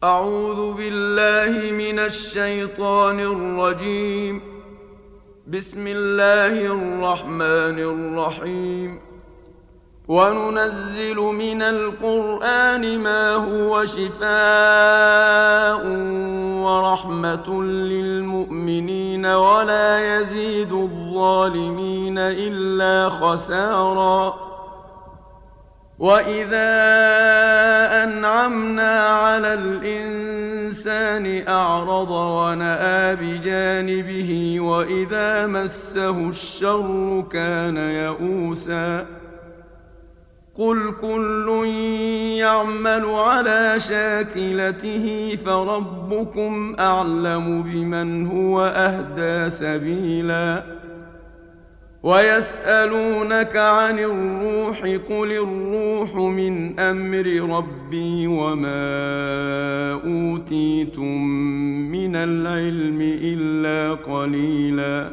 أعوذ بالله من الشيطان الرجيم. بسم الله الرحمن الرحيم. وننزل من القرآن ما هو شفاء ورحمة للمؤمنين ولا يزيد الظالمين إلا خسارا. وإذا أنعمنا على الإنسان أعرض ونأى بجانبه وإذا مسه الشر كان يئوسا. قل كل يعمل على شاكلته فربكم أعلم بمن هو أهدى سبيلا. ويسألونك عن الروح قل الروح من أمر ربي وما أوتيتم من العلم إلا قليلا.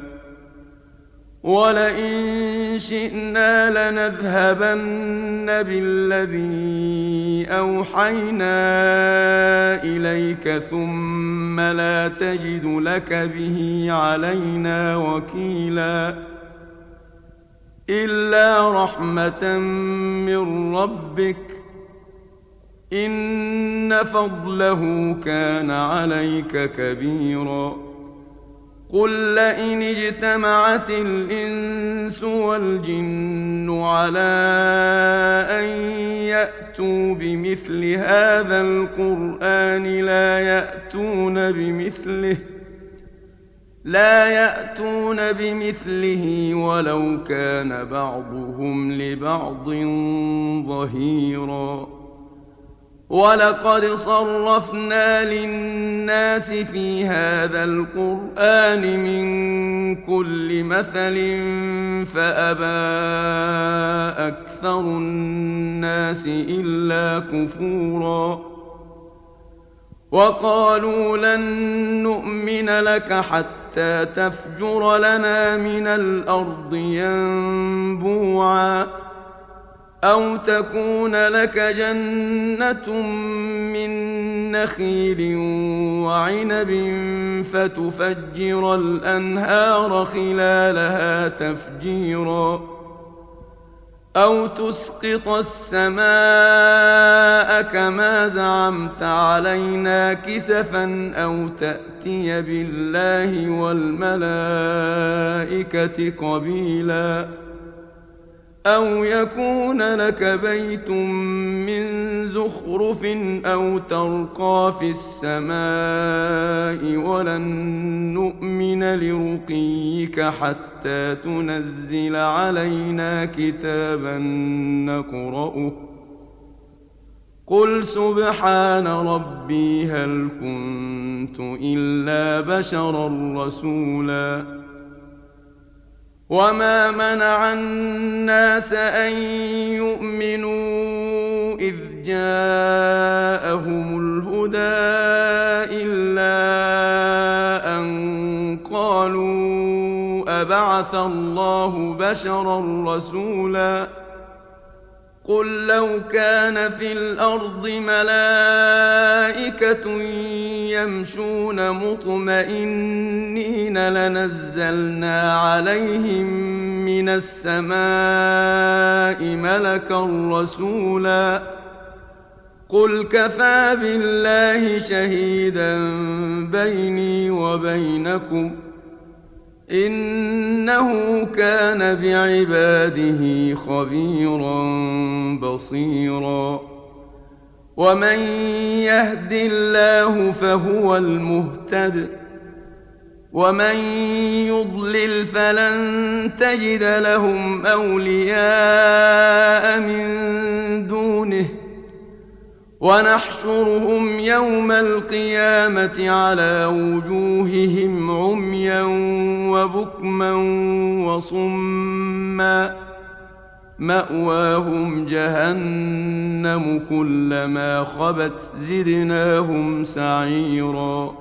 ولئن شئنا لنذهبن بالذي أوحينا إليك ثم لا تجد لك به علينا وكيلا. إلا رحمة من ربك إن فضله كان عليك كبيرا. قل لئن اجتمعت الإنس والجن على أن يأتوا بمثل هذا القرآن لا يأتون بمثله ولو كان بعضهم لبعض ظهيرا. ولقد صرفنا للناس في هذا القرآن من كل مثل فأبى أكثر الناس إلا كفورا. وقالوا لن نؤمن لك حتى تفجر لنا من الأرض ينبوعا أو تكون لك جنة من نخيل وعنب فتفجر الأنهار خلالها تفجيرا أو تسقط السماء كما زعمت علينا كسفا أو تأتي بالله والملائكة قبيلا أو يكون لك بيت من زخرف أو ترقى في السماء ولن نؤمن لرقيك حتى تنزل علينا كتابا نقرأه. قل سبحان ربي هل كنت إلا بشرا رسولا. وما منع الناس أن يؤمنوا إذ جاءهم الهدى إلا أن قالوا أبعث الله بشرا رسولا. قل لو كان في الأرض ملائكة يمشون مطمئنين لنزلنا عليهم من السماء ملكا رسولا. قل كفى بالله شهيدا بيني وبينكم إنه كان بعباده خبيرا بصيرا. ومن يهد الله فهو المهتد ومن يضلل فلن تجد لهم أولياء من دونه. ونحشرهم يوم القيامة على وجوههم عميا وبكما وصما مأواهم جهنم كلما خبت زدناهم سعيرا.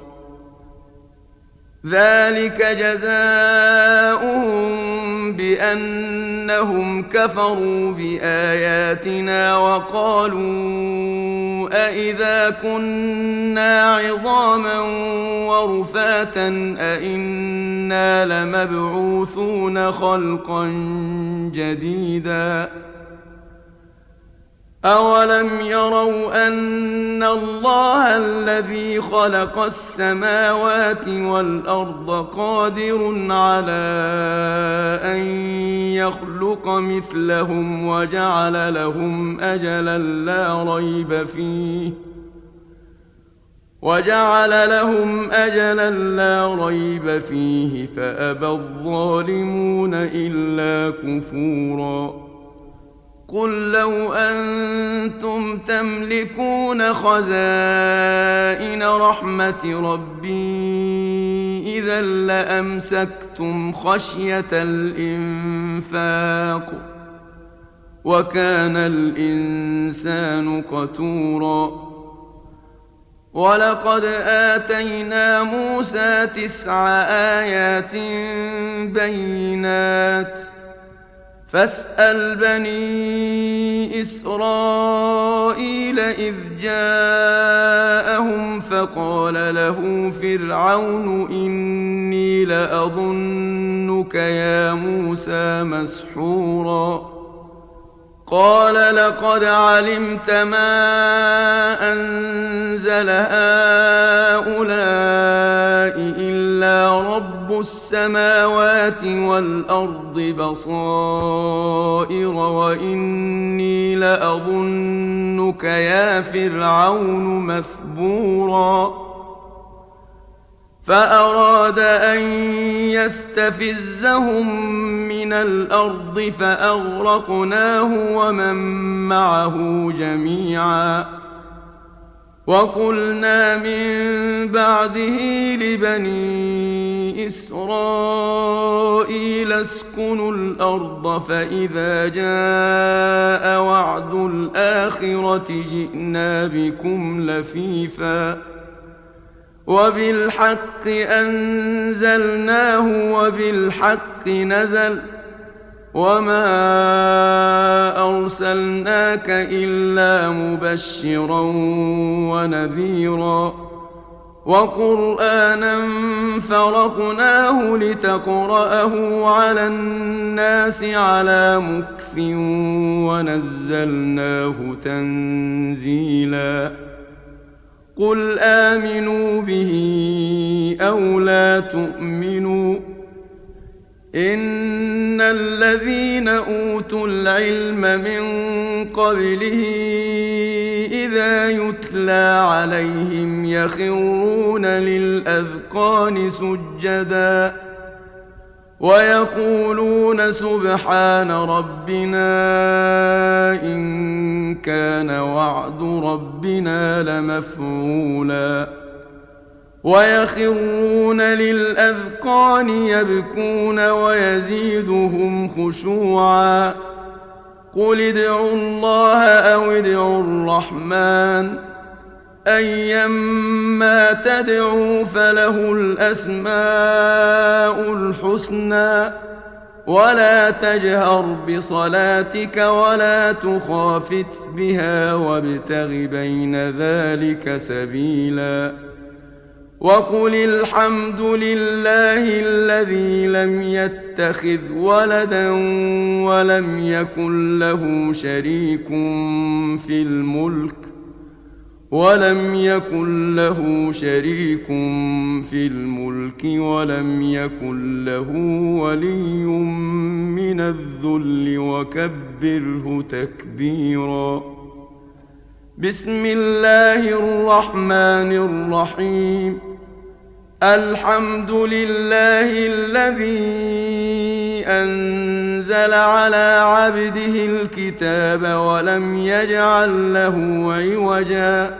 ذلك جزاؤهم بأن أنهم كفروا بآياتنا وقالوا أإذا كنا عظاما ورفاتا أإنا لمبعوثون خلقا جديدا أولم يروا أن الله الذي خلق السماوات والأرض قادر على أن يخلق مثلهم وجعل لهم أجلا لا ريب فيه فأبى الظالمون إلا كفورا قل لو أنتم تملكون خزائن رحمة ربي إذا لأمسكتم خشية الإنفاق وكان الإنسان قتورا ولقد آتينا موسى 9 آيات بينات فاسأل بني إسرائيل إذ جاءهم فقال له فرعون إني لأظنك يا موسى مسحورا قال لقد علمت ما أنزل هؤلاء إلا رب السماوات والأرض بصائر وإني لأظنك يا فرعون مثبورا فأراد أن يستفزهم من الأرض فأغرقناه ومن معه جميعا وقلنا من بعده لبني إسرائيل اسكنوا الأرض فإذا جاء وعد الآخرة جئنا بكم لفيفا وبالحق أنزلناه وبالحق نزل وما أرسلناك إلا مبشرا ونذيرا وقرآنا فرقناه لتقرأه على الناس على مكث ونزلناه تنزيلا قل آمنوا به أو لا تؤمنوا إن الذين أوتوا العلم من قبله إذا يتلى عليهم يخرون للأذقان سجدا ويقولون سبحان ربنا إن كان وعد ربنا لمفعولا ويخرون للأذقان يبكون ويزيدهم خشوعا قل ادعوا الله أو ادعوا الرحمن أيما تدعوا فله الأسماء الحسنى ولا تجهر بصلاتك ولا تخافت بها وابتغ بين ذلك سبيلا وقل الحمد لله الذي لم يتخذ ولدا ولم يكن له شريك في الملك ولم يكن له ولي من الذل وكبره تكبيرا بسم الله الرحمن الرحيم الحمد لله الذي أنزل على عبده الكتاب ولم يجعل له عوجا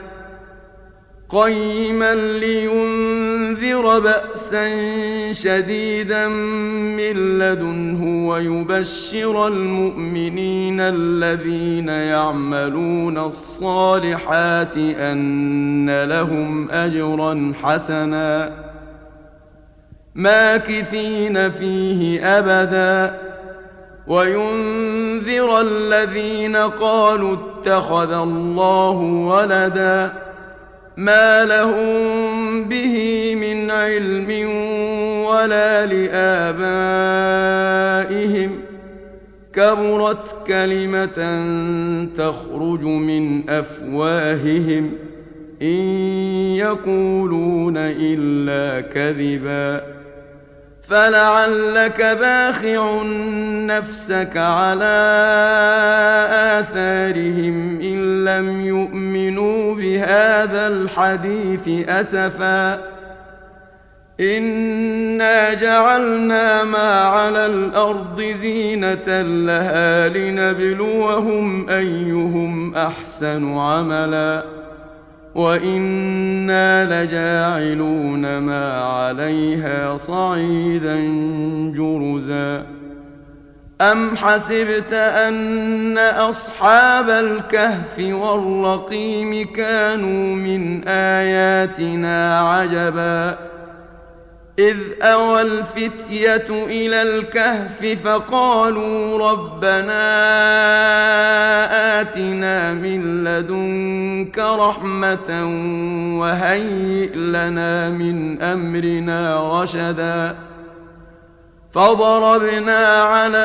قيما لينذر بأسا شديدا من لدنه ويبشر المؤمنين الذين يعملون الصالحات أن لهم أجرا حسنا ماكثين فيه أبدا وينذر الذين قالوا اتخذ الله ولدا ما لهم به من علم ولا لآبائهم كبرت كلمة تخرج من أفواههم إن يقولون إلا كذبا فلعلك باخع نفسك على آثارهم إن لم يؤمنوا بهذا الحديث أسفا إنا جعلنا ما على الأرض زينة لها لنبلوهم أيهم أحسن عملا وإنا لجاعلون ما عليها صعيدا جرزا أم حسبت أن أصحاب الكهف والرقيم كانوا من آياتنا عجبا إذ أوى الفتية إلى الكهف فقالوا ربنا آتنا من لدنك رحمة وهيئ لنا من أمرنا رشدا فضربنا على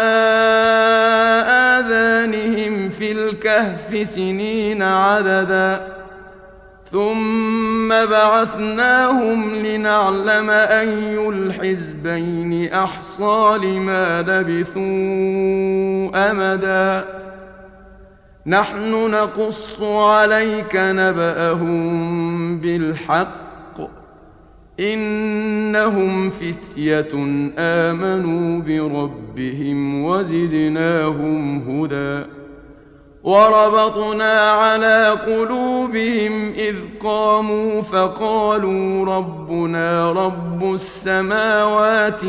آذانهم في الكهف سنين عددا ثم بعثناهم لنعلم أي الحزبين أحصى لما لبثوا أمدا نحن نقص عليك نبأهم بالحق إنهم فتية آمنوا بربهم وزدناهم هدى وربطنا على قلوبهم إذ قاموا فقالوا ربنا رب السماوات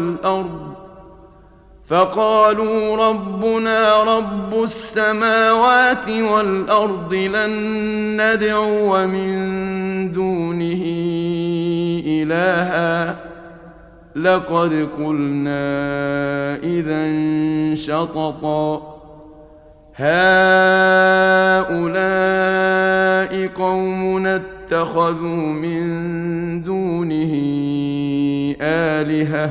والأرض لن ندعو من دونه إلها لقد قلنا إذا شططا هؤلاء قومنا اتخذوا من دونه آلهة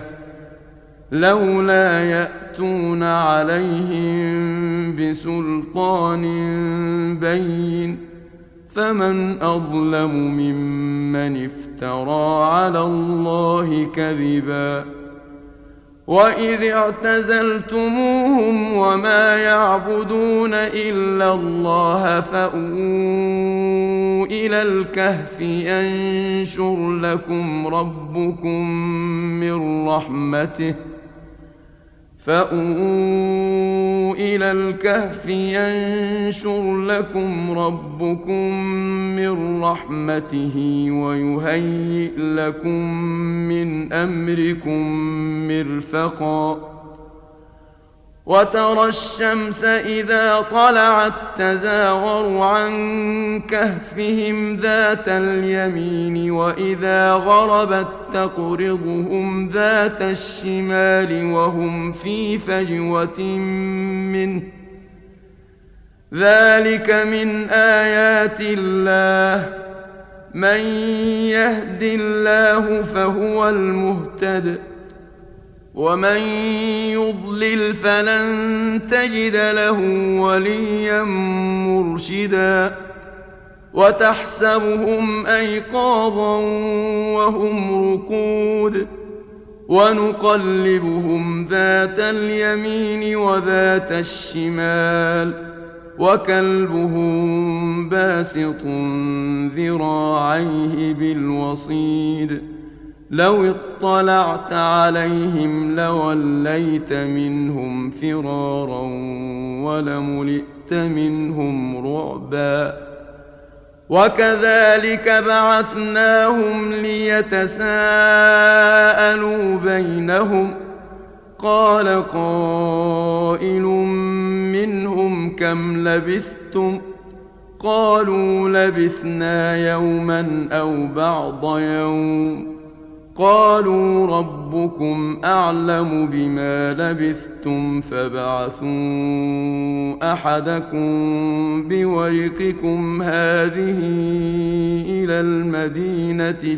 لولا يأتون عليهم بسلطان بين فمن أظلم ممن افترى على الله كذبا وإذ اعتزلتموهم وما يعبدون إلا الله فأووا إلى الكهف ينشر لكم ربكم من رحمته ويهيئ لكم من أمركم مرفقا وترى الشمس إذا طلعت تزاور عن كهفهم ذات اليمين وإذا غربت تقرضهم ذات الشمال وهم في فجوة منه ذلك من آيات الله من يهد الله فهو المهتد ومن يضلل فلن تجد له وليا مرشدا وتحسبهم أيقاظا وهم رقود ونقلبهم ذات اليمين وذات الشمال وكلبهم باسط ذراعيه بالوصيد لو اطلعت عليهم لوليت منهم فرارا ولملئت منهم رعبا وكذلك بعثناهم ليتساءلوا بينهم قال قائل منهم كم لبثتم قالوا لبثنا يوما أو بعض يوم قالوا ربكم أعلم بما لبثتم فابعثوا أحدكم بورقكم هذه إلى المدينة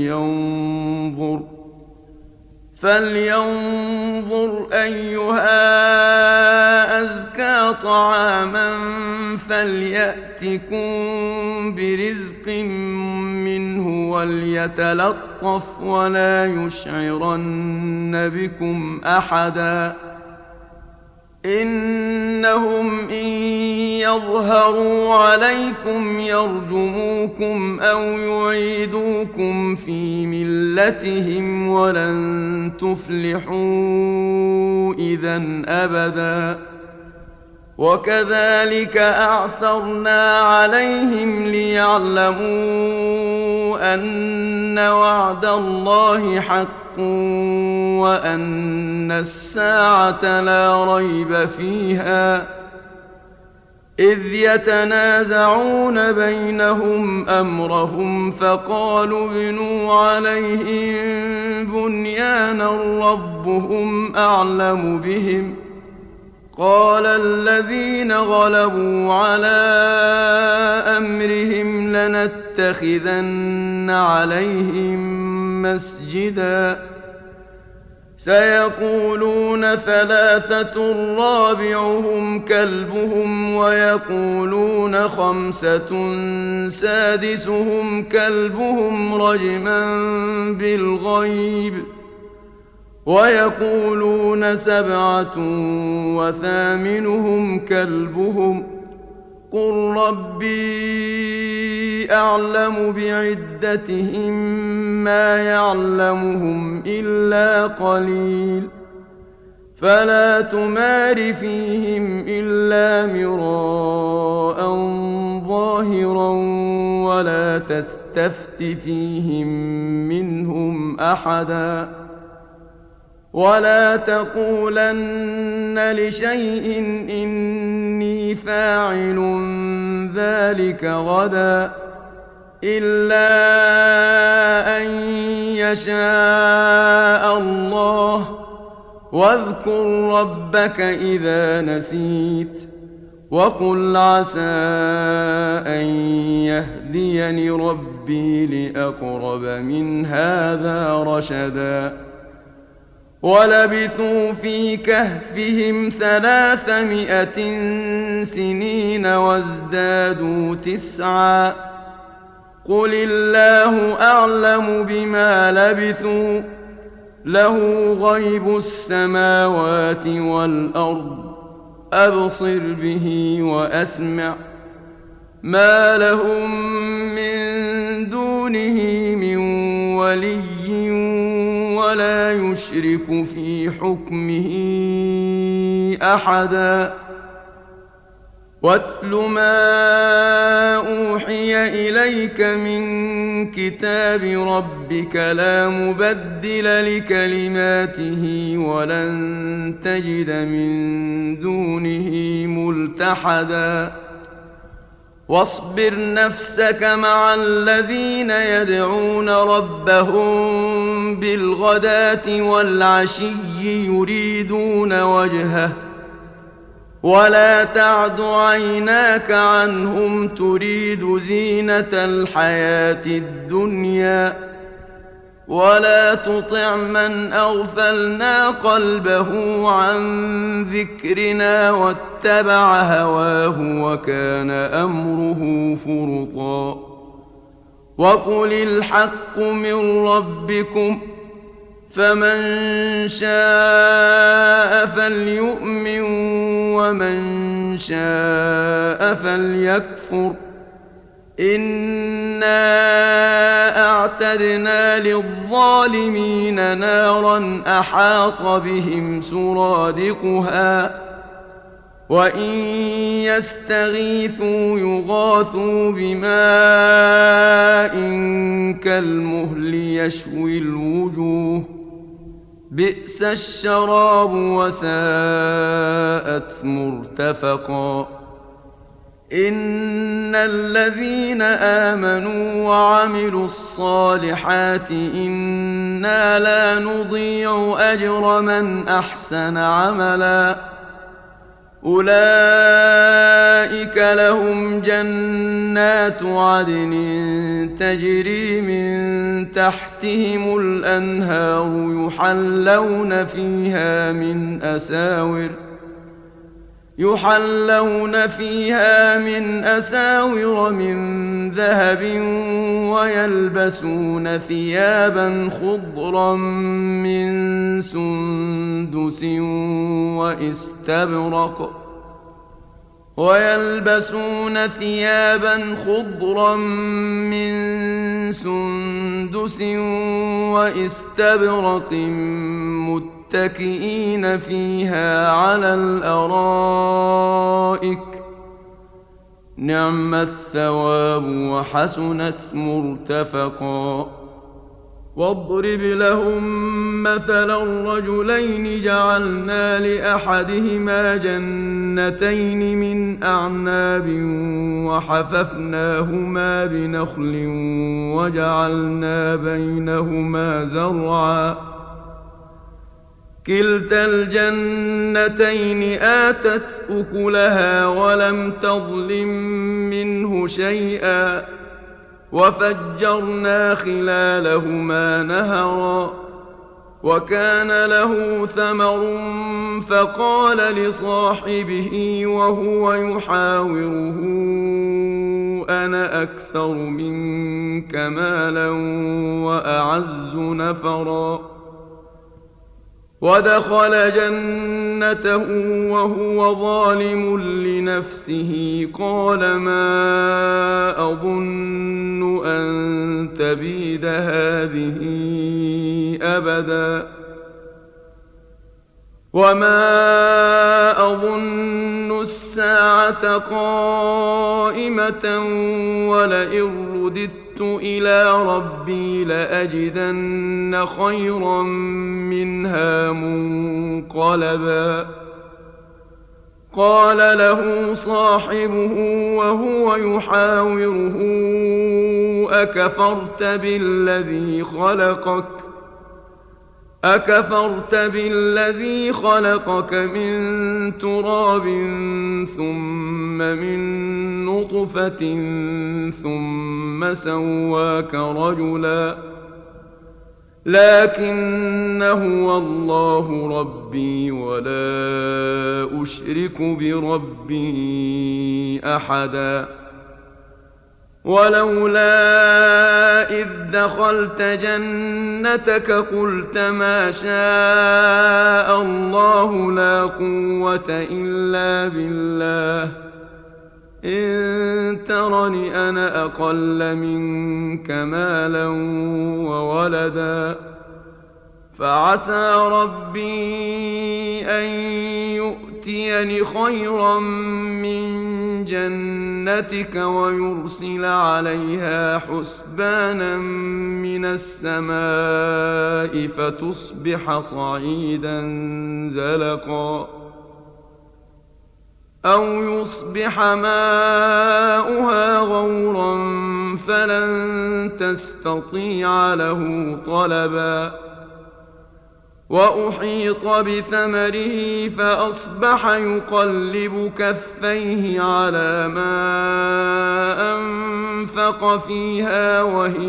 فلينظر أيها أزكى طعاما فليأتكم برزق منه وليتلطف ولا يشعرن بكم أحدا إنهم إن يظهروا عليكم يرجموكم أو يعيدوكم في ملتهم ولن تفلحوا إذا أبدا وكذلك أعثرنا عليهم ليعلموا أن وعد الله حق وأن الساعة لا ريب فيها إذ يتنازعون بينهم أمرهم فقالوا ابنوا عليهم بنيانا ربهم أعلم بهم قال الذين غلبوا على أمرهم لنتخذن عليهم مسجدا سيقولون ثلاثة رابعهم كلبهم ويقولون خمسة سادسهم كلبهم رجما بالغيب ويقولون سبعة وثامنهم كلبهم قل ربي أعلم بعدتهم ما يعلمهم إلا قليل فلا تمار فيهم إلا مراء ظاهرا ولا تستفت فيهم منهم أحدا ولا تقولن لشيء إني فاعل ذلك غدا إلا أن يشاء الله واذكر ربك إذا نسيت وقل عسى أن يهديني ربي لأقرب من هذا رشدا ولبثوا في كهفهم 300 سنين وازدادوا 9 قل الله أعلم بما لبثوا له غيب السماوات والأرض أبصر به وأسمع ما لهم من دونه من ولي ولا يشرك في حكمه أحدا واتل ما أوحي إليك من كتاب ربك لا مبدل لكلماته ولن تجد من دونه ملتحدا واصبر نفسك مع الذين يدعون ربهم بالغداة والعشي يريدون وجهه ولا تعد عيناك عنهم تريد زينة الحياة الدنيا ولا تطع من أغفلنا قلبه عن ذكرنا واتبع هواه وكان أمره فرطا وقل الحق من ربكم فمن شاء فليؤمن ومن شاء فليكفر إنا أعتدنا للظالمين نارا أحاط بهم سرادقها وإن يستغيثوا يغاثوا بماء كالمهل يشوي الوجوه بئس الشراب وساءت مرتفقا إن الذين آمنوا وعملوا الصالحات إنا لا نضيع أجر من أحسن عملا أولئك لهم جنات عدن تجري من تحتهم الأنهار يحلون فيها من أساور من ذهب ويلبسون ثيابا خضرا من سندس واستبرق متكئين فيها على الأرائك نعم الثواب وحسنت مرتفقا واضرب لهم مثلا الرجلين جعلنا لأحدهما جنتين من أعناب وحففناهما بنخل وجعلنا بينهما زرعا كلتا الجنتين آتت أكلها ولم تظلم منه شيئا وفجرنا خلالهما نهرا وكان له ثمر فقال لصاحبه وهو يحاوره أنا أكثر منك مالا وأعز نفرا ودخل جنته وهو ظالم لنفسه قال ما أظن أن تبيد هذه أبدا وما أظن الساعة قائمة ولئن رددت إلى ربي لأجدن خيرا منها منقلبا قال له صاحبه وهو يحاوره أكفرت بالذي خلقك من تراب ثم من نطفة ثم سواك رجلا لكن هو الله ربي ولا أشرك بربي أحدا ولولا إذ دخلت جنتك قلت ما شاء الله لا قوة إلا بالله إن ترني أنا أقل منك مالا وولدا فعسى ربي أن يؤتيني خيرا من جنتك ويرسل عليها حسبانا من السماء فتصبح صعيدا زلقا أو يصبح ماؤها غورا فلن تستطيع له طلبا وأحيط بثمره فأصبح يقلب كفيه على ما أنفق فيها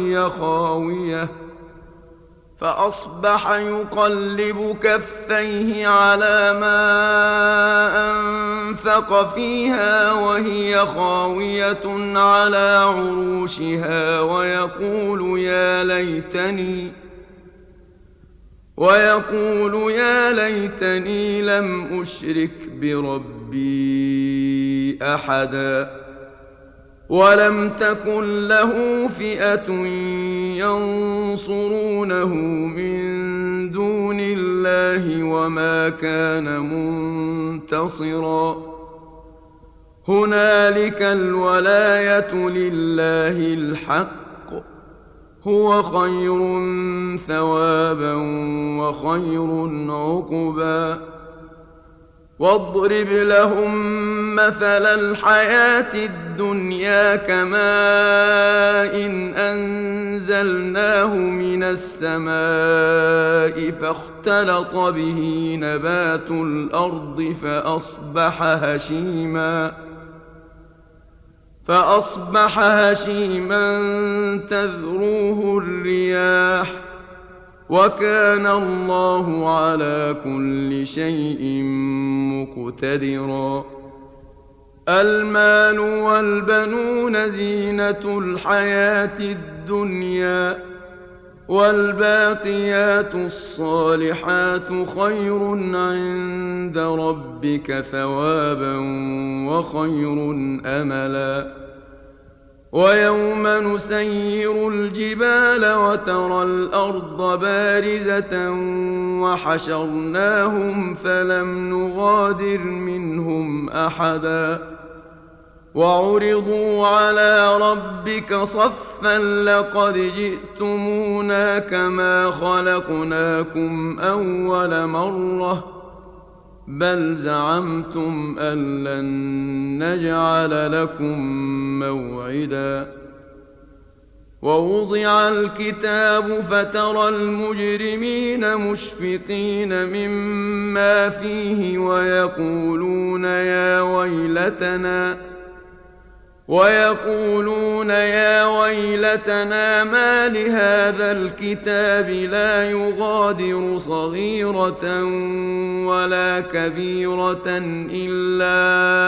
وهي خاوية على عروشها ويقول يا ليتني لم أشرك بربي أحدا ولم تكن له فئة ينصرونه من دون الله وما كان منتصرا هنالك الولاية لله الحق هو خير ثوابا وخير عقبا واضرب لهم مثل الحياة الدنيا كماء إن أنزلناه من السماء فاختلط به نبات الأرض فأصبح هشيما تذروه الرياح وكان الله على كل شيء مقتدرا. المال والبنون زينة الحياة الدنيا والباقيات الصالحات خير عند ربك ثوابا وخير أملا. ويوم نسير الجبال وترى الأرض بارزة وحشرناهم فلم نغادر منهم أحدا وعرضوا على ربك صفا لقد جئتمونا كما خلقناكم أول مرة بل زعمتم أن لن نجعل لكم موعدا. ووضع الكتاب فترى المجرمين مشفقين مما فيه ويقولون يا ويلتنا ما لهذا الكتاب لا يغادر صغيرة ولا كبيرة إلا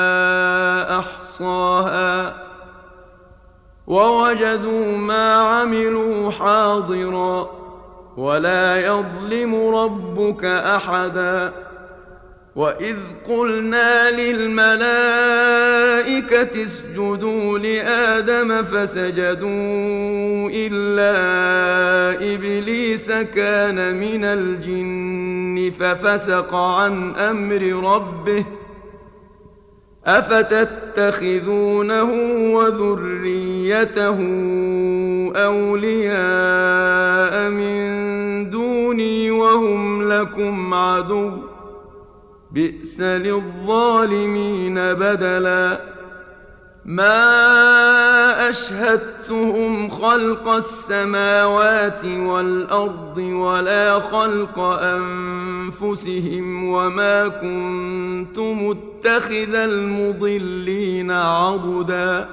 أحصاها ووجدوا ما عملوا حاضرا ولا يظلم ربك أحدا. وإذ قلنا للملائكة اسجدوا لآدم فسجدوا إلا إبليس كان من الجن ففسق عن أمر ربه أفتتخذونه وذريته أولياء من دوني وهم لكم عدو بئس للظالمين بدلا. ما أشهدتهم خلق السماوات والأرض ولا خلق أنفسهم وما كنت متخذ المضلين عضدا.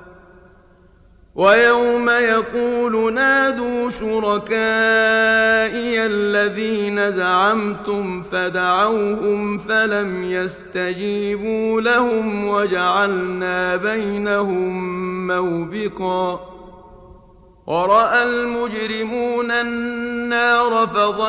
ويوم يقول نادوا شركائي الذين زعمتم فدعوهم فلم يستجيبوا لهم وجعلنا بينهم موبقا. ورأى المجرمون النار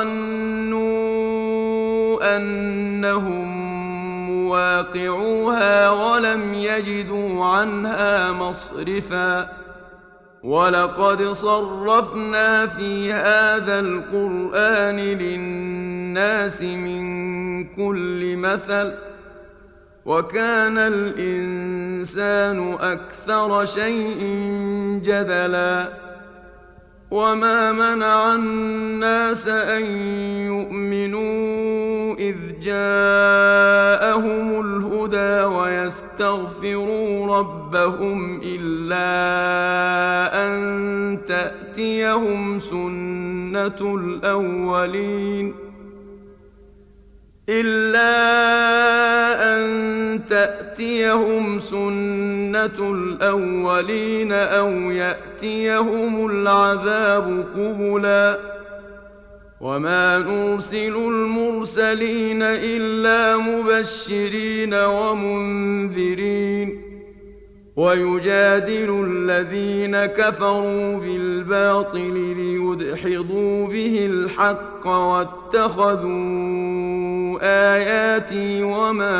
فظنوا أنهم مواقعوها ولم يجدوا عنها مصرفا. ولقد صرفنا في هذا القرآن للناس من كل مثل وكان الإنسان أكثر شيء جدلا. وما منع الناس أن يؤمنوا إذ جاءهم الهدى ويستغفروا ربهم إلا أن تأتيهم سنة الأولين أو يأتيهم العذاب قبلا. وما نرسل المرسلين إلا مبشرين ومنذرين ويجادل الذين كفروا بالباطل ليدحضوا به الحق واتخذوا آياتي وما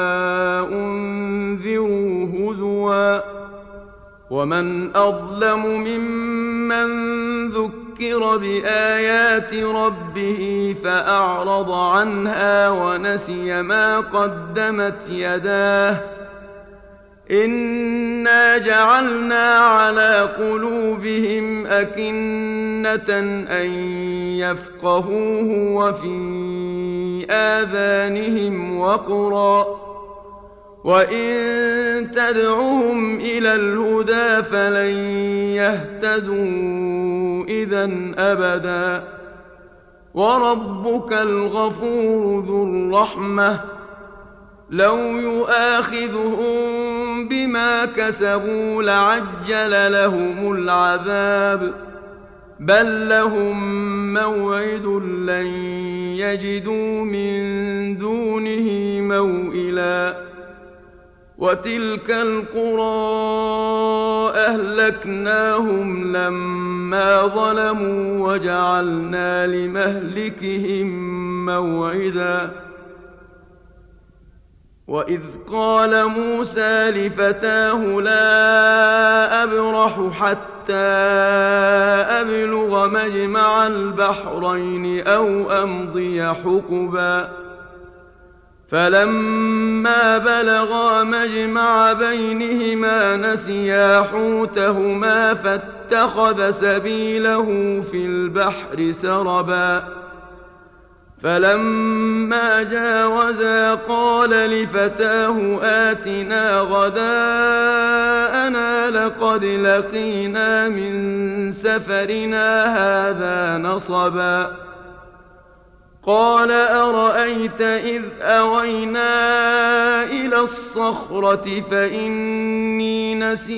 أنذروا هزوا. ومن أظلم ممن ذكر بآيات ربه فأعرض عنها ونسي ما قدمت يداه إنا جعلنا على قلوبهم أكنة أن يفقهوه وفي آذانهم وقرا وإن تدعهم إلى الهدى فلن يهتدوا إذن أبدا وربك الغفور ذو الرحمة لو يؤاخذهم بما كسبوا لعجل لهم العذاب بل لهم موعد لن يجدوا من دونه موئلا وتلك القرى أهلكناهم لما ظلموا وجعلنا لمهلكهم موعدا وإذ قال موسى لفتاه لا أبرح حتى أبلغ مجمع البحرين أو أمضي حقبا فلما بلغا مجمع بينهما نسيا حوتهما فاتخذ سبيله في البحر سربا فلما جاوزا قال لفتاه آتنا غداءنا لقد لقينا من سفرنا هذا نصبا قال أرأيت إذ أوينا إلى الصخرة فإني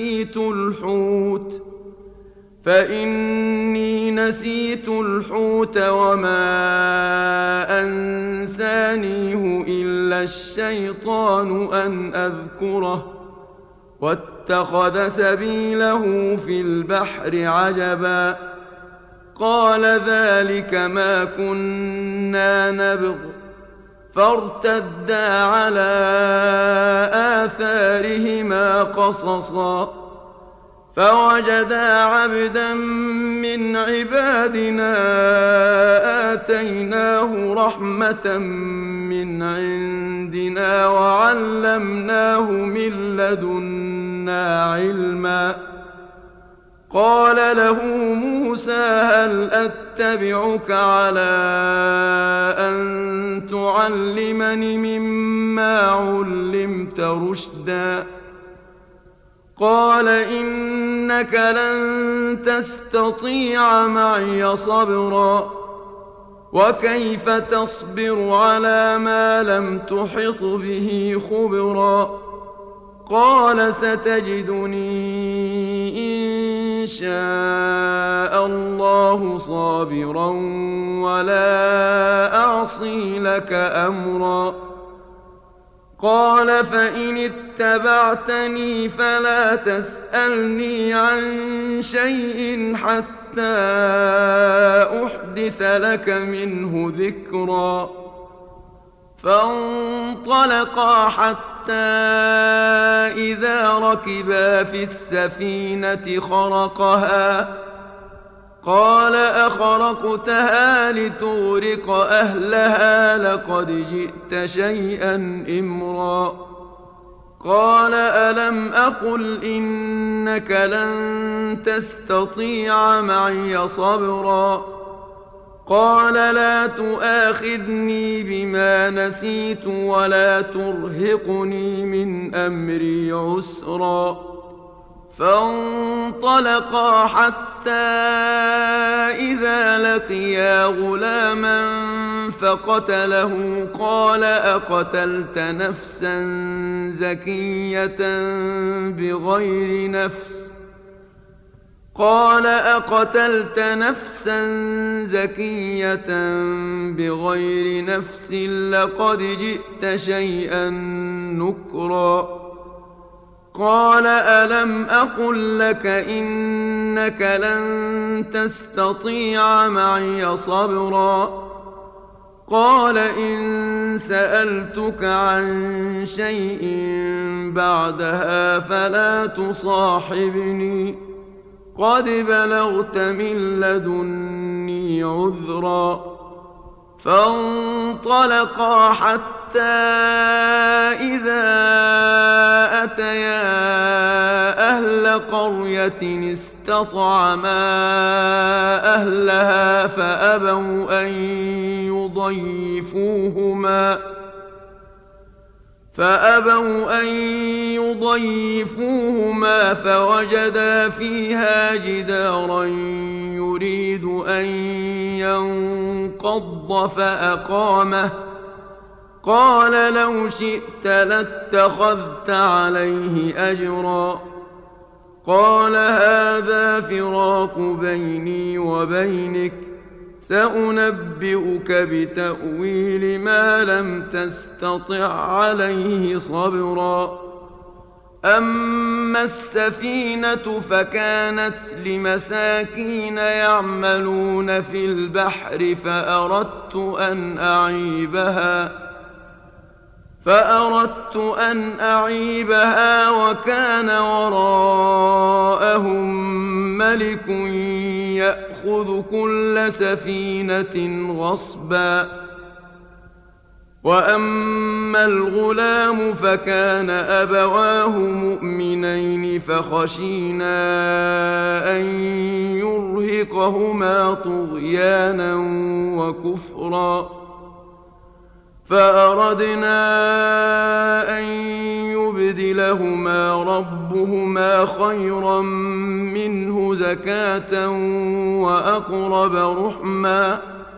نسيت الحوت وما أنسانيه إلا الشيطان أن أذكره واتخذ سبيله في البحر عجبا قال ذلك ما كنا نبغ فارتدا على آثارهما قصصا فوجدا عبدا من عبادنا آتيناه رحمة من عندنا وعلمناه من لدنا علما قال له موسى هل أتبعك على أن تعلمني مما علمت رشدا قال إنك لن تستطيع معي صبرا وكيف تصبر على ما لم تحط به خبرا قال ستجدني إن شاء الله صابرا ولا أعصي لك أمرا قال فإن اتبعتني فلا تسألني عن شيء حتى أحدث لك منه ذكرا فانطلقا حتى إذا ركبا في السفينة خرقها قال أخرقتها لتغرق أهلها لقد جئت شيئا إمرا قال ألم أقل إنك لن تستطيع معي صبرا قال لا تؤاخذني بما نسيت ولا ترهقني من أمري عسرا فانطلقا حتى إذا لقيا غلاما فقتله قال أقتلت نفسا زكية بغير نفس لقد جئت شيئا نكرا قال ألم أقل لك إنك لن تستطيع معي صبرا قال إن سألتك عن شيء بعدها فلا تصاحبني قد بلغت من لدني عذرا فانطلقا حتى إذا أتيا أهل قرية استطعما أهلها فأبوا أن يضيفوهما فوجدا فيها جدارا يريد أن ينقض فأقامه قال لو شئت لاتخذت عليه أجرا قال هذا فراق بيني وبينك سأنبئك بتأويل ما لم تستطع عليه صبرا أما السفينة فكانت لمساكين يعملون في البحر فأردت أن أعيبها وكان وراءهم ملك يأخذ كل سفينة غصبا وأما الغلام فكان أبواه مؤمنين فخشينا أن يرهقهما طغيانا وكفرا فأردنا أن يبدلهما ربهما خيرا منه زكاة وأقرب رحما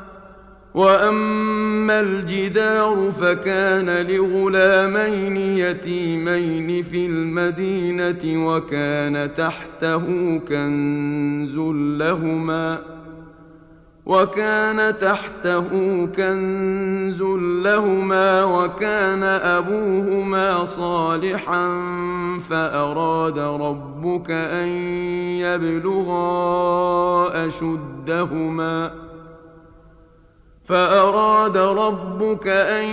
وأما الجدار فكان لغلامين يتيمين في المدينة وكان تحته كنز لهما وكان أبوهما صالحا فأراد ربك أن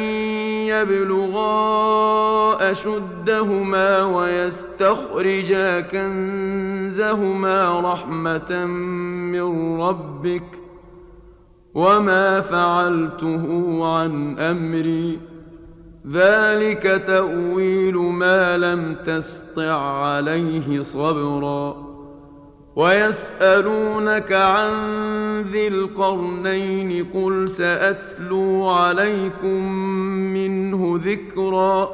يبلغا أشدهما ويستخرجا كنزهما رحمة من ربك وما فعلته عن أمري ذلك تأويل ما لم تسطع عليه صبرا ويسألونك عن ذي القرنين قل سأتلو عليكم منه ذكرا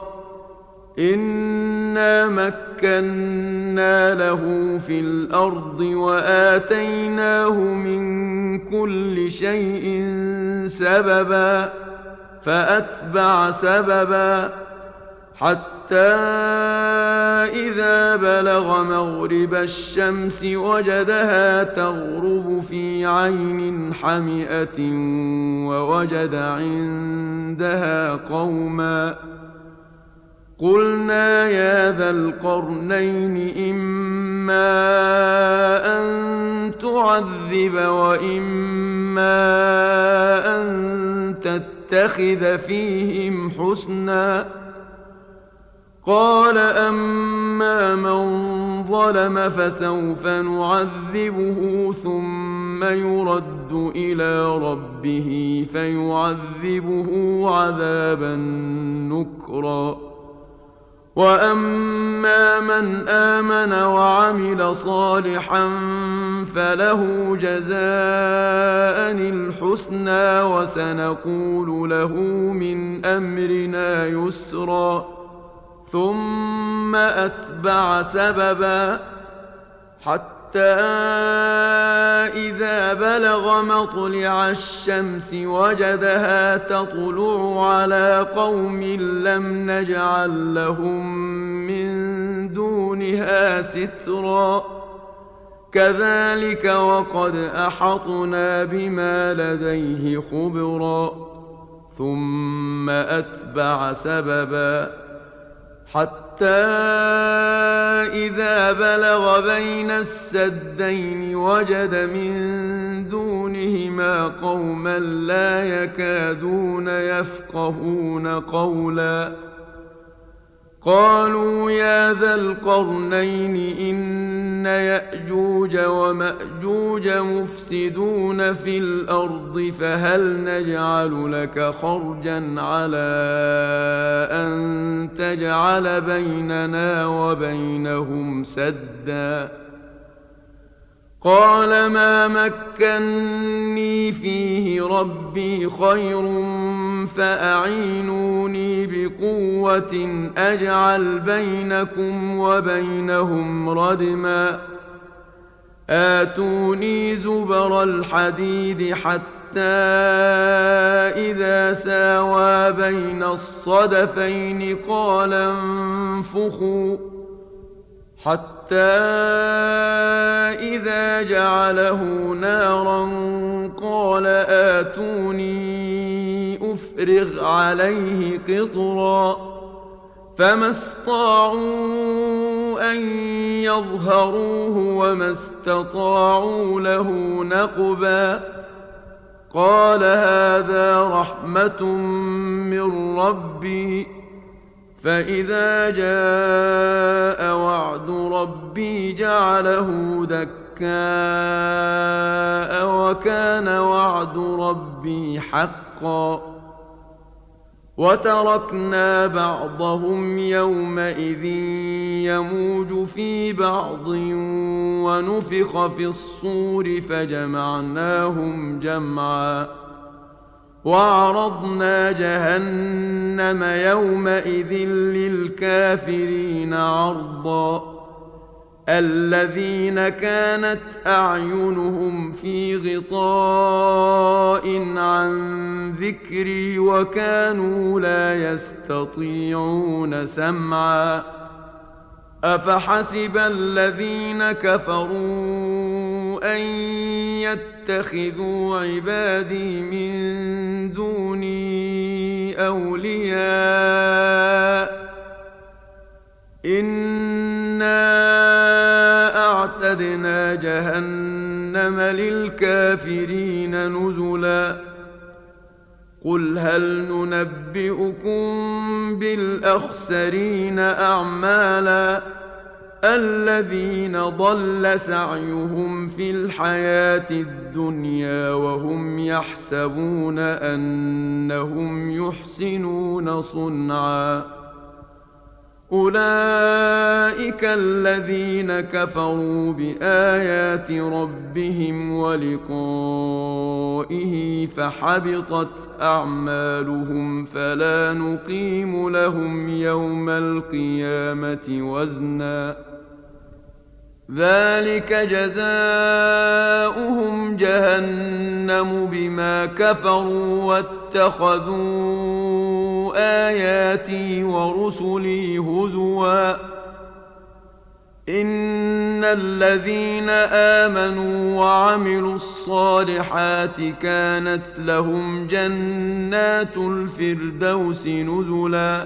إنا مكنا له في الأرض وآتيناه من كل شيء سببا فأتبع سببا حتى إذا بلغ مغرب الشمس وجدها تغرب في عين حمئة ووجد عندها قوما قلنا يا ذا القرنين إما أن تعذب وإما أن تتخذ فيهم حسنا قال أما من ظلم فسوف نعذبه ثم يرد إلى ربه فيعذبه عذابا نكرا وأما من آمن وعمل صالحا فله جزاء الحسنى وسنقول له من أمرنا يسرا ثم أتبع سببا حتى إذا بلغ مطلع الشمس وجدها تطلع على قوم لم نجعل لهم من دونها سترا كذلك وقد أحطنا بما لديه خبرا ثم أتبع سببا حتى إذا بلغ بين السدين وجد من دونهما قوما لا يكادون يفقهون قولا قالوا يا ذا القرنين إن يأجوج ومأجوج مفسدون في الأرض فهل نجعل لك خرجا على أن تجعل بيننا وبينهم سدا قال ما مكني فيه ربي خير فأعينوني بقوة أجعل بينكم وبينهم ردما آتوني زبر الحديد حتى إذا ساوى بين الصدفين قال انفخوا حتى إذا جعله نارا قال آتوني أفرغ عليه قطرا فما استطاعوا أن يظهروه وما استطاعوا له نقبا قال هذا رحمة من ربي فإذا جاء وعد ربي جعله دكاء وكان وعد ربي حقا وتركنا بعضهم يومئذ يموج في بعض ونفخ في الصور فجمعناهم جمعا وعرضنا جهنم يومئذ للكافرين عرضا الذين كانت أعينهم في غطاء عن ذكري وكانوا لا يستطيعون سمعا أفحسب الذين كفروا أن يتخذوا عبادي من دوني أولياء إنا أعتدنا جهنم للكافرين نزلا قل هل ننبئكم بالأخسرين أعمالا الذين ضل سعيهم في الحياة الدنيا وهم يحسبون أنهم يحسنون صنعا أولئك الذين كفروا بآيات ربهم ولقائه فحبطت أعمالهم فلا نقيم لهم يوم القيامة وزنا ذلك جزاؤهم جهنم بما كفروا واتخذوا آياتي ورسلي هزوا إن الذين آمنوا وعملوا الصالحات كانت لهم جنات الفردوس نزلا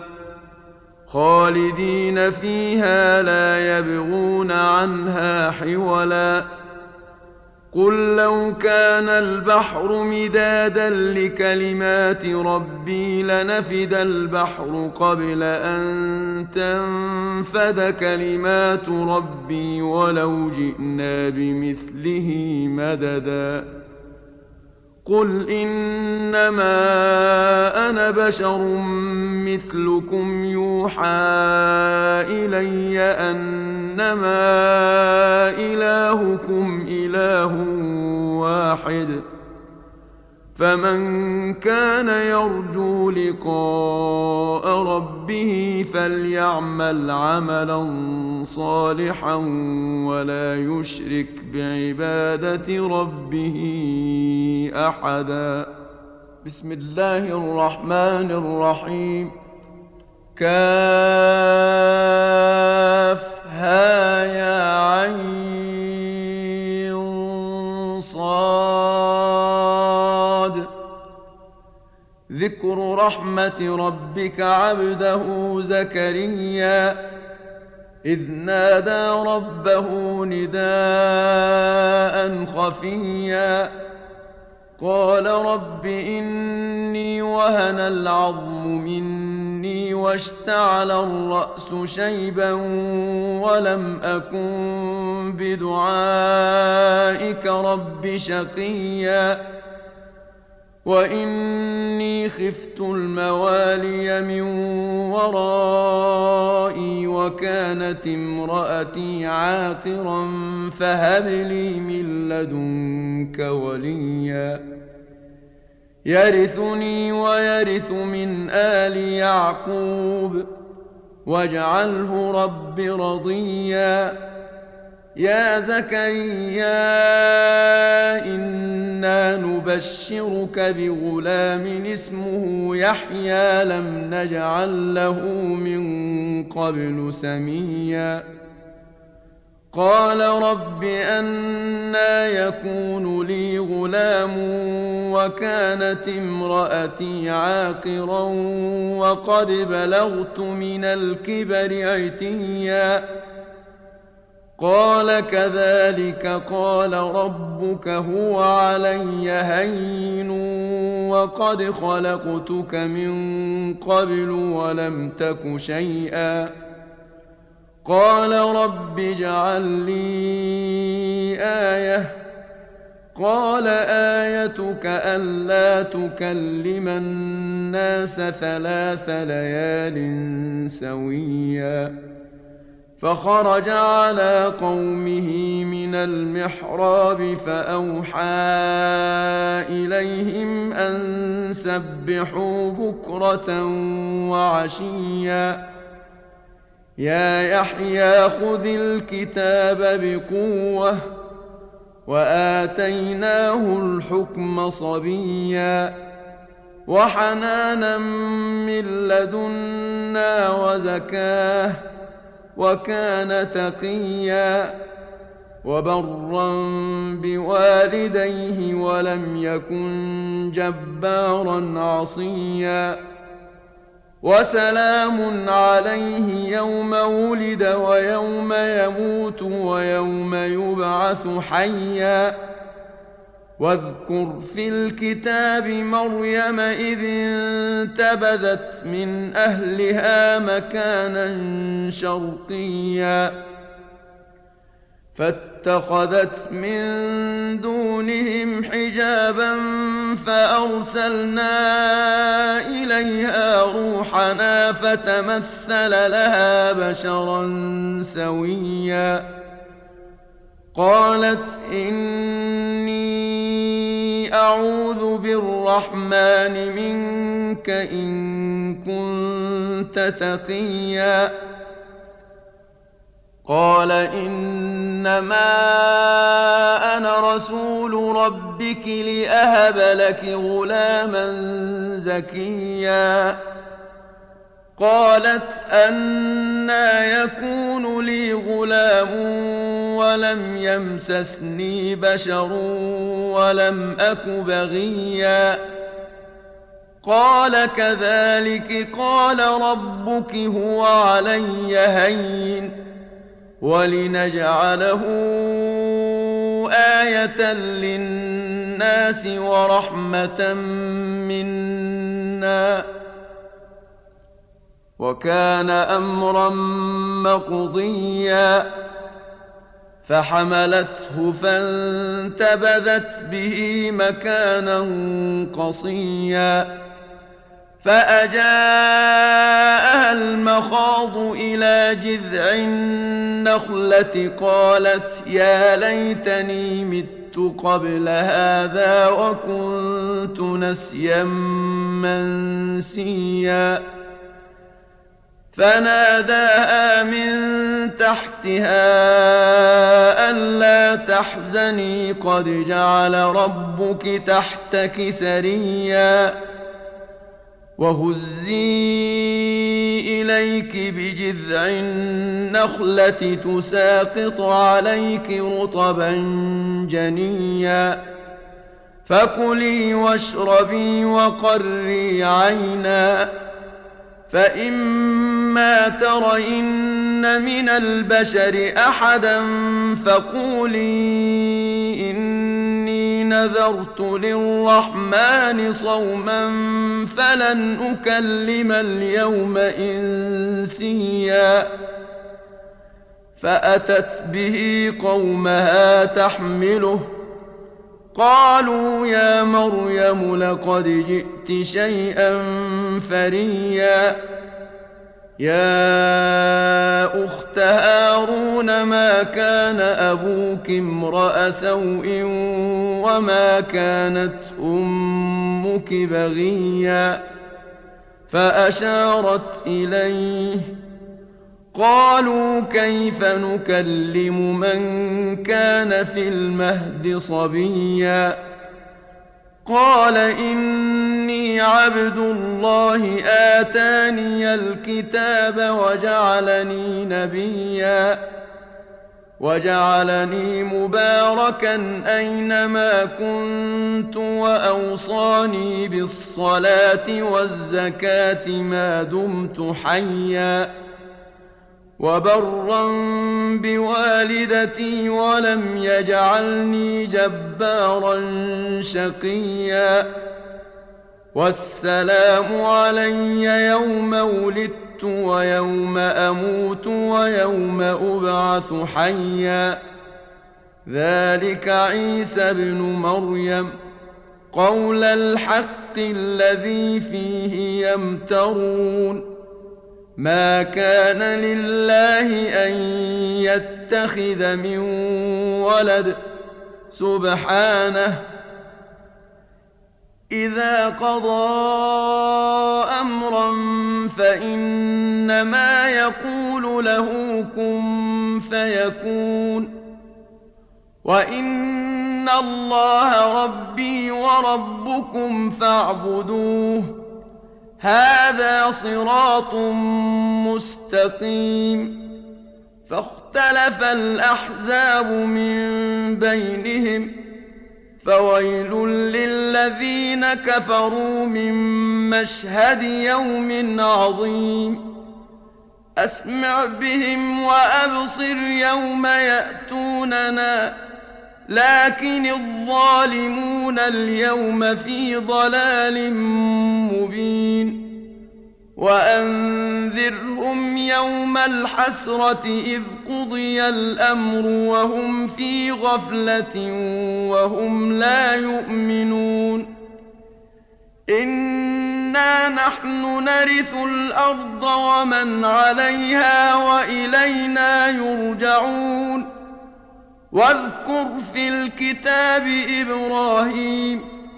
خالدين فيها لا يبغون عنها حولا قل لو كان البحر مدادا لكلمات ربي لنفد البحر قبل أن تنفد كلمات ربي ولو جئنا بمثله مددا قل إنما أنا بشر مثلكم يوحى إلي أنما إلهكم إله واحد فمن كان يرجو لقاء ربه فليعمل عملا صالحا ولا يشرك بعبادة ربه أحدا بسم الله الرحمن الرحيم كافها يا عين صاد ذكر رحمة ربك عبده زكريا إذ نادى ربه نداء خفيا قال رب إني وهن العظم مني مني واشتعل الرأس شيبا ولم أكن بدعائك رب شقيا وإني خفت الموالي من ورائي وكانت امرأتي عاقرا فهب لي من لدنك وليا يرثني ويرث من آل يعقوب واجعله رب رضيا يا زكريا إنا نبشرك بغلام اسمه يحيى لم نجعل له من قبل سميا قال رب أنى يكون لي غلام وكانت امرأتي عاقرا وقد بلغت من الكبر عتيا قال كذلك قال ربك هو علي هين وقد خلقتك من قبل ولم تك شيئا قال رب اجعل لي آية قال آيتك ألا تكلم الناس 3 ليال سويا فخرج على قومه من المحراب فأوحى إليهم أن سبحوا بكرة وعشيا يا يحيى خذ الكتاب بقوة وآتيناه الحكم صبيا وحنانا من لدنا وزكاه وكان تقيا وبرا بوالديه ولم يكن جبارا عصيا وسلام عليه يوم ولد ويوم يموت ويوم يبعث حيا واذكر في الكتاب مريم إذ انتبذت من أهلها مكانا شرقيا فاتخذت من دونهم حجابا فأرسلنا إليها روحنا فتمثل لها بشرا سويا قالت إني أعوذ بالرحمن منك إن كنت تقيا قال إنما أنا رسول ربك لأهب لك غلاما زكيا قالت أنى يكون لي غلام ولم يمسسني بشر ولم أك بغيا قال كذلك قال ربك هو علي هين ولنجعله آية للناس ورحمة منا وكان أمرا مقضيا فحملته فانتبذت به مكانا قصيا فأجاءها المخاض إلى جذع النخلة قالت يا ليتني مت قبل هذا وكنت نسيا منسيا فناداها من تحتها ألا تحزني قد جعل ربك تحتك سريا وهزي إليك بجذع النخلة تساقط عليك رطبا جنيا فكلي واشربي وقري عينا فإما ترين من البشر أحدا فقولي إني نذرت للرحمن صوما فلن أكلم اليوم إنسيا فأتت به قومها تحمله قالوا يا مريم لقد جئت شيئا فريا يا أخت هارون ما كان أبوك امرأ سوء وما كانت أمك بغيا فأشارت إليه قالوا كيف نكلم من كان في المهد صبيا قال إني عبد الله آتاني الكتاب وجعلني نبيا وجعلني مباركا أينما كنت وأوصاني بالصلاة والزكاة ما دمت حيا وبرا بوالدتي ولم يجعلني جبارا شقيا والسلام علي يوم ولدت ويوم أموت ويوم أبعث حيا ذلك عيسى بن مريم قول الحق الذي فيه يمترون ما كان لله أن يتخذ من ولد سبحانه إذا قضى أمرا فإنما يقول له كن فيكون وإن الله ربي وربكم فاعبدوه هذا صراط مستقيم فاختلف الأحزاب من بينهم فويل للذين كفروا من مشهد يوم عظيم أسمع بهم وأبصر يوم يأتوننا لكن الظالمون اليوم في ضلال مبين وأنذرهم يوم الحسرة إذ قضي الأمر وهم في غفلة وهم لا يؤمنون إنا نحن نرث الأرض ومن عليها وإلينا يرجعون واذكر في الكتاب إبراهيم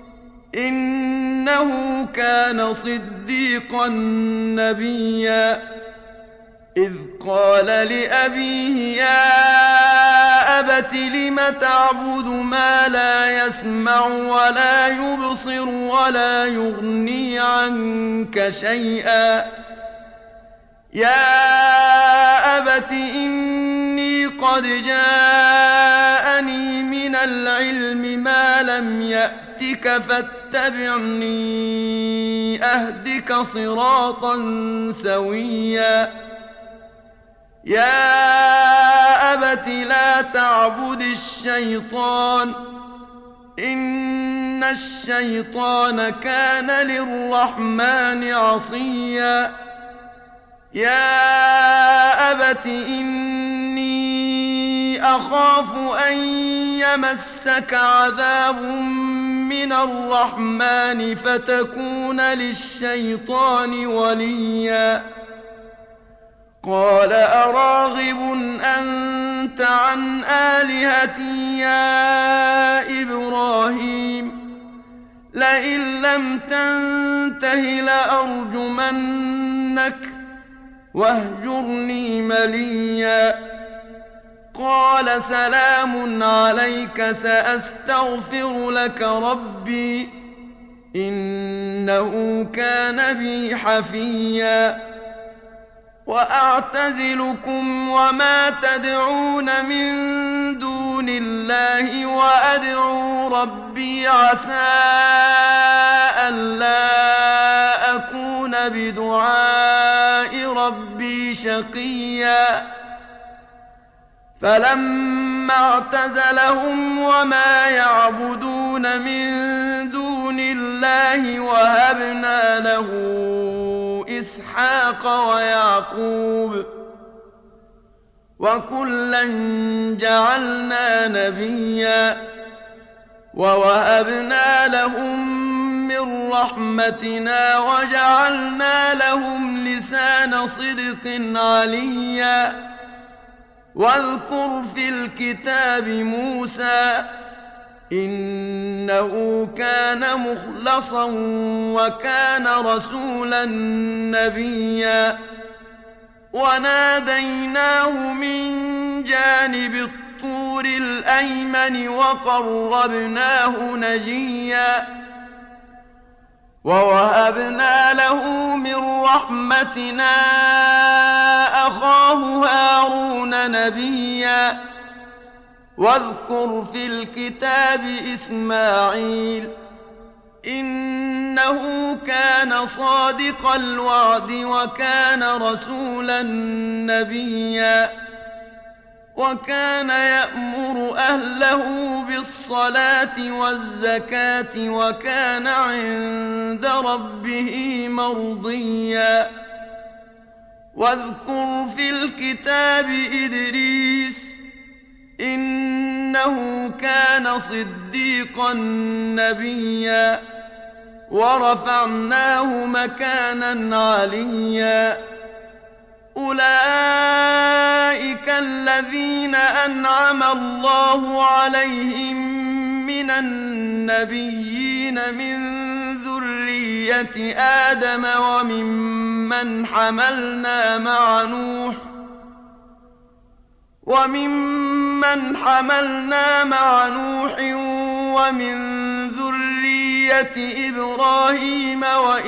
إنه كان صديقا نبيا إذ قال لأبيه يا أبت لم تعبد ما لا يسمع ولا يبصر ولا يغني عنك شيئا يا أبت إني قد جاءني من العلم ما لم يأتك فاتبعني أهدك صراطا سويا يا أبت لا تعبد الشيطان إن الشيطان كان للرحمن عصيا يا أبت إني أخاف أن يمسك عذاب من الرحمن فتكون للشيطان وليا قال أراغب أنت عن آلهتي يا إبراهيم لئن لم تنته لأرجمنك واهجرني مليا قال سلام عليك سأستغفر لك ربي إنه كان بي حفيا وأعتزلكم وما تدعون من دون الله وأدعو ربي عسى ألا أكون بدعاء ربي شقيا فلما اعتزلهم وما يعبدون من دون الله وهبنا له إسحاق ويعقوب وكلا جعلنا نبيا ووهبنا لهم من رحمتنا وجعلنا لهم لسان صدق عليا واذكر في الكتاب موسى إنه كان مخلصا وكان رسولا نبيا وناديناه من جانب الطور الأيمن وقربناه نجيا ووهبنا له من رحمتنا أخاه هارون نبيا واذكر في الكتاب إسماعيل إنه كان صادق الوعد وكان رسولا نبيا وكان يأمر أهله بالصلاة والزكاة وكان عند ربه مرضيا واذكر في الكتاب إدريس إنه كان صديقا نبيا ورفعناه مكانا عليا أولئك الذين أنعم الله عليهم من النبيين من ذرية آدم وممن حملنا مع نوح ومن ذرية إبراهيم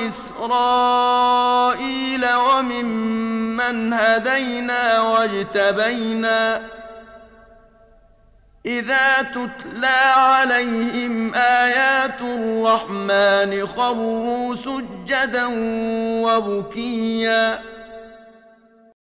وإسرائيل وممن هدينا واجتبينا إذا تتلى عليهم آيات الرحمن خروا سجدا وبكيا